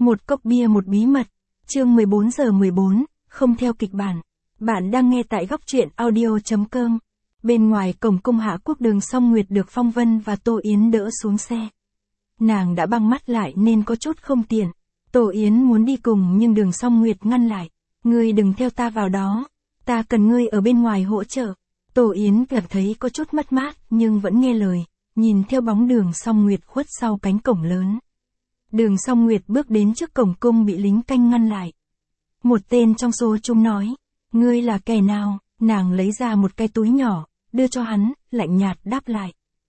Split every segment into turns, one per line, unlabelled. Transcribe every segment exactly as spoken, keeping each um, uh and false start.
Một cốc bia một bí mật, chương mười bốn giờ mười bốn, không theo kịch bản. Bạn đang nghe tại góc truyện audio chấm com. Bên ngoài cổng cung Hạ Quốc, Đường Song Nguyệt được Phong Vân và Tô Yến đỡ xuống xe. Nàng đã băng mắt lại nên có chút không tiện. Tô Yến muốn đi cùng nhưng Đường Song Nguyệt ngăn lại. Ngươi đừng theo ta vào đó, ta cần ngươi ở bên ngoài hỗ trợ. Tô Yến cảm thấy có chút mất mát nhưng vẫn nghe lời, nhìn theo bóng Đường Song Nguyệt khuất sau cánh cổng lớn. Đường Song Nguyệt bước đến trước cổng cung bị lính canh ngăn lại. Một tên trong số chúng nói, ngươi là kẻ nào? Nàng lấy ra một cái túi nhỏ, đưa cho hắn, lạnh nhạt đáp lại.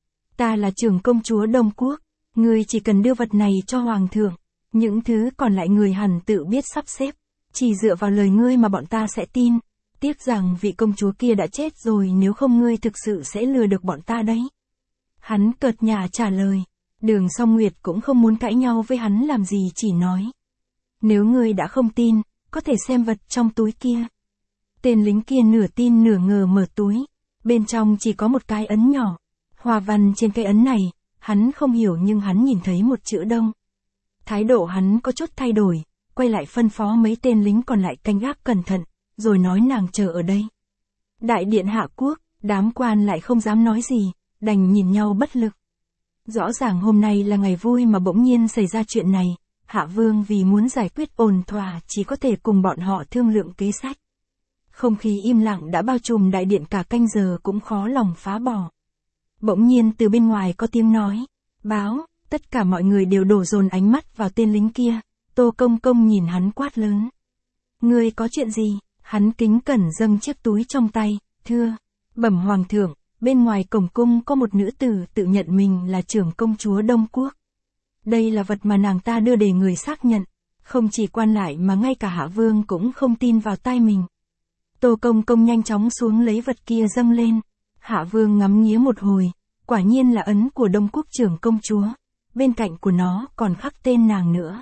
Ta là trưởng công chúa Đông Quốc, ngươi chỉ cần đưa vật này cho hoàng thượng, những thứ còn lại người hẳn tự biết sắp xếp, chỉ dựa vào lời ngươi mà bọn ta sẽ tin. Tiếc rằng vị công chúa kia đã chết rồi, nếu không ngươi thực sự sẽ lừa được bọn ta đấy. Hắn cợt nhả trả lời. Đường Song Nguyệt cũng không muốn cãi nhau với hắn làm gì, chỉ nói. Nếu ngươi đã không tin, có thể xem vật trong túi kia. Tên lính kia nửa tin nửa ngờ mở túi. Bên trong chỉ có một cái ấn nhỏ. Hoa văn trên cái ấn này, hắn không hiểu nhưng hắn nhìn thấy một chữ Đông. Thái độ hắn có chút thay đổi, quay lại phân phó mấy tên lính còn lại canh gác cẩn thận, rồi nói nàng chờ ở đây. Đại điện Hạ Quốc, đám quan lại không dám nói gì, đành nhìn nhau bất lực. Rõ ràng hôm nay là ngày vui mà bỗng nhiên xảy ra chuyện này, Hạ Vương vì muốn giải quyết ổn thỏa chỉ có thể cùng bọn họ thương lượng kế sách. Không khí im lặng đã bao trùm đại điện cả canh giờ cũng khó lòng phá bỏ. Bỗng nhiên từ bên ngoài có tiếng nói, báo, tất cả mọi người đều đổ dồn ánh mắt vào tên lính kia. Tô Công Công nhìn hắn quát lớn. Ngươi có chuyện gì? Hắn kính cẩn dâng chiếc túi trong tay, thưa, bẩm hoàng thượng. Bên ngoài cổng cung có một nữ tử tự nhận mình là trưởng công chúa Đông Quốc. Đây là vật mà nàng ta đưa để người xác nhận. Không chỉ quan lại mà ngay cả Hạ Vương cũng không tin vào tai mình. Tô Công Công nhanh chóng xuống lấy vật kia dâng lên. Hạ Vương ngắm nghía một hồi. Quả nhiên là ấn của Đông Quốc trưởng công chúa. Bên cạnh của nó còn khắc tên nàng nữa.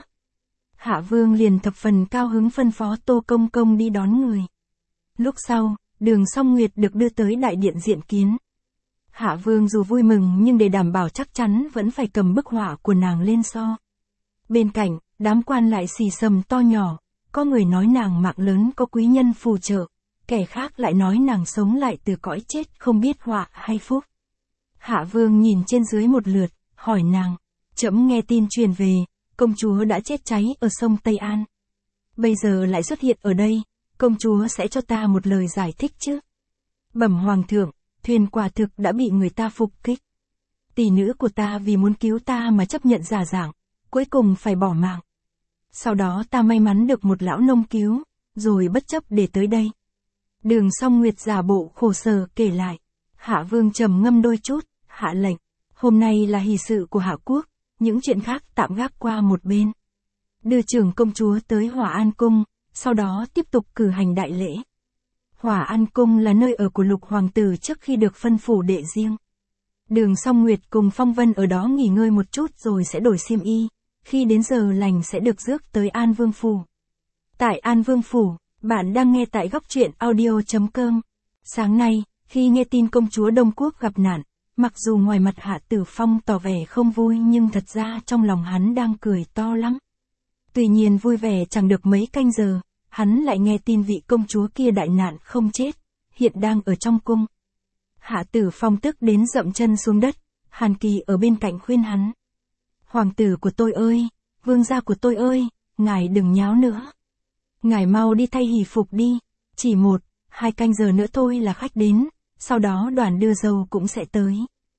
Hạ Vương liền thập phần cao hứng phân phó Tô Công Công đi đón người. Lúc sau, Đường Song Nguyệt được đưa tới đại điện diện kiến. Hạ Vương dù vui mừng nhưng để đảm bảo chắc chắn vẫn phải cầm bức họa của nàng lên so. Bên cạnh, đám quan lại xì xầm to nhỏ, có người nói nàng mạng lớn có quý nhân phù trợ, kẻ khác lại nói nàng sống lại từ cõi chết không biết họa hay phúc. Hạ Vương nhìn trên dưới một lượt, hỏi nàng, trẫm nghe tin truyền về, công chúa đã chết cháy ở sông Tây An. Bây giờ lại xuất hiện ở đây, công chúa sẽ cho ta một lời giải thích chứ? Bẩm hoàng thượng, thuyền quả thực đã bị người ta phục kích. Tỷ nữ của ta vì muốn cứu ta mà chấp nhận giả dạng, cuối cùng phải bỏ mạng. Sau đó ta may mắn được một lão nông cứu, rồi bất chấp để tới đây. Đường Song Nguyệt giả bộ khổ sở kể lại. Hạ Vương trầm ngâm đôi chút, hạ lệnh. Hôm nay là hỷ sự của Hạ Quốc, những chuyện khác tạm gác qua một bên. Đưa trưởng công chúa tới Hỏa An Cung, sau đó tiếp tục cử hành đại lễ. Hỏa An Cung là nơi ở của lục hoàng tử trước khi được phân phủ đệ riêng. Đường Song Nguyệt cùng Phong Vân ở đó nghỉ ngơi một chút rồi sẽ đổi xiêm y, khi đến giờ lành sẽ được rước tới An Vương Phủ. Tại An Vương Phủ, bạn đang nghe tại góc truyện audio chấm com. Sáng nay, khi nghe tin công chúa Đông Quốc gặp nạn, mặc dù ngoài mặt Hạ Tử Phong tỏ vẻ không vui nhưng thật ra trong lòng hắn đang cười to lắm. Tuy nhiên vui vẻ chẳng được mấy canh giờ, hắn lại nghe tin vị công chúa kia đại nạn không chết, hiện đang ở trong cung. Hạ Tử Phong tức đến dậm chân xuống đất, Hàn Kỳ ở bên cạnh khuyên hắn. Hoàng tử của tôi ơi, vương gia của tôi ơi, ngài đừng nháo nữa. Ngài mau đi thay hỷ phục đi, chỉ một, hai canh giờ nữa thôi là khách đến, sau đó đoàn đưa dâu cũng sẽ tới.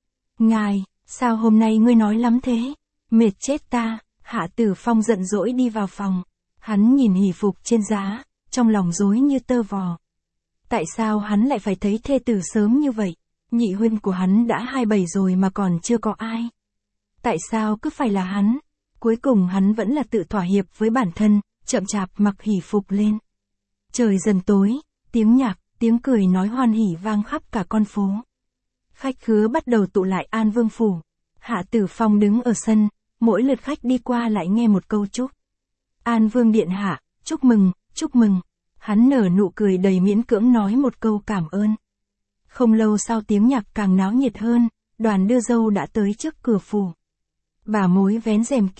Ngài, sao hôm nay ngươi nói lắm thế? Mệt chết ta. Hạ Tử Phong giận dỗi đi vào phòng. Hắn nhìn hỷ phục trên giá, trong lòng rối như tơ vò. Tại sao hắn lại phải thấy thê tử sớm như vậy? Nhị huynh của hắn đã hai bảy rồi mà còn chưa có ai. Tại sao cứ phải là hắn? Cuối cùng hắn vẫn là tự thỏa hiệp với bản thân, chậm chạp mặc hỷ phục lên. Trời dần tối, tiếng nhạc, tiếng cười nói hoan hỉ vang khắp cả con phố. Khách khứa bắt đầu tụ lại An Vương Phủ. Hạ Tử Phong đứng ở sân, mỗi lượt khách đi qua lại nghe một câu chúc. An Vương điện hạ, chúc mừng, chúc mừng. Hắn nở nụ cười đầy miễn cưỡng nói một câu cảm ơn. Không lâu sau tiếng nhạc càng náo nhiệt hơn, đoàn đưa dâu đã tới trước cửa phủ. Bà mối vén rèm kiệu,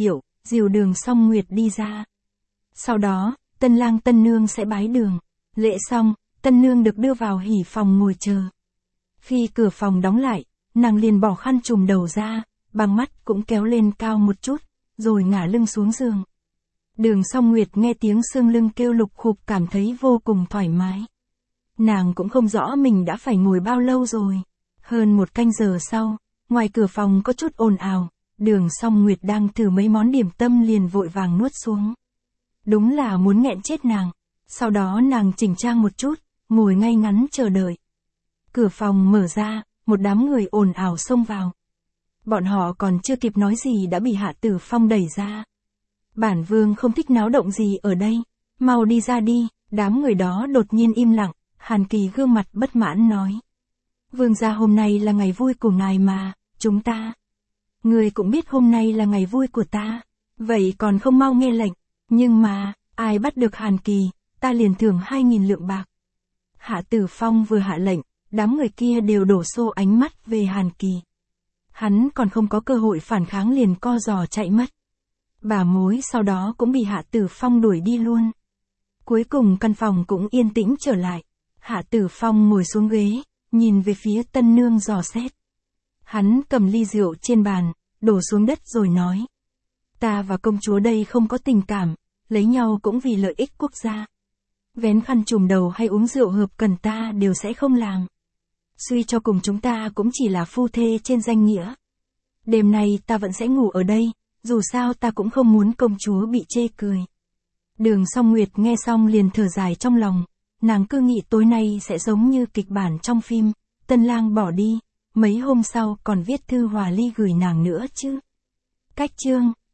dìu Đường Song Nguyệt đi ra. Sau đó, tân lang tân nương sẽ bái đường. Lễ xong, tân nương được đưa vào hỉ phòng ngồi chờ. Khi cửa phòng đóng lại, nàng liền bỏ khăn trùm đầu ra, bằng mắt cũng kéo lên cao một chút, rồi ngả lưng xuống giường. Đường Song Nguyệt nghe tiếng xương lưng kêu lục khục cảm thấy vô cùng thoải mái. Nàng cũng không rõ mình đã phải ngồi bao lâu rồi. Hơn một canh giờ sau, ngoài cửa phòng có chút ồn ào, Đường Song Nguyệt đang thử mấy món điểm tâm liền vội vàng nuốt xuống. Đúng là muốn nghẹn chết nàng. Sau đó nàng chỉnh trang một chút, ngồi ngay ngắn chờ đợi. Cửa phòng mở ra, một đám người ồn ào xông vào. Bọn họ còn chưa kịp nói gì đã bị Hạ Tử Phong đẩy ra. Bản vương không thích náo động gì ở đây, mau đi ra đi. Đám người đó đột nhiên im lặng, Hàn Kỳ gương mặt bất mãn nói. Vương gia hôm nay là ngày vui của ngài mà, chúng ta. Người cũng biết hôm nay là ngày vui của ta, vậy còn không mau nghe lệnh. Nhưng mà, ai bắt được Hàn Kỳ, ta liền thưởng hai nghìn lượng bạc. Hạ Tử Phong vừa hạ lệnh, đám người kia đều đổ xô ánh mắt về Hàn Kỳ. Hắn còn không có cơ hội phản kháng liền co giò chạy mất. Bà mối sau đó cũng bị Hạ Tử Phong đuổi đi luôn. Cuối cùng căn phòng cũng yên tĩnh trở lại. Hạ Tử Phong ngồi xuống ghế, nhìn về phía tân nương dò xét. Hắn cầm ly rượu trên bàn, đổ xuống đất rồi nói. Ta và công chúa đây không có tình cảm, lấy nhau cũng vì lợi ích quốc gia. Vén khăn trùm đầu hay uống rượu hợp cần ta đều sẽ không làm. Suy cho cùng chúng ta cũng chỉ là phu thê trên danh nghĩa. Đêm nay ta vẫn sẽ ngủ ở đây, dù sao ta cũng không muốn công chúa bị chê cười. Đường Song Nguyệt nghe xong liền thở dài trong lòng, nàng cứ nghĩ tối nay sẽ giống như kịch bản trong phim, tân lang bỏ đi, mấy hôm sau còn viết thư hòa ly gửi nàng nữa chứ. Cách chương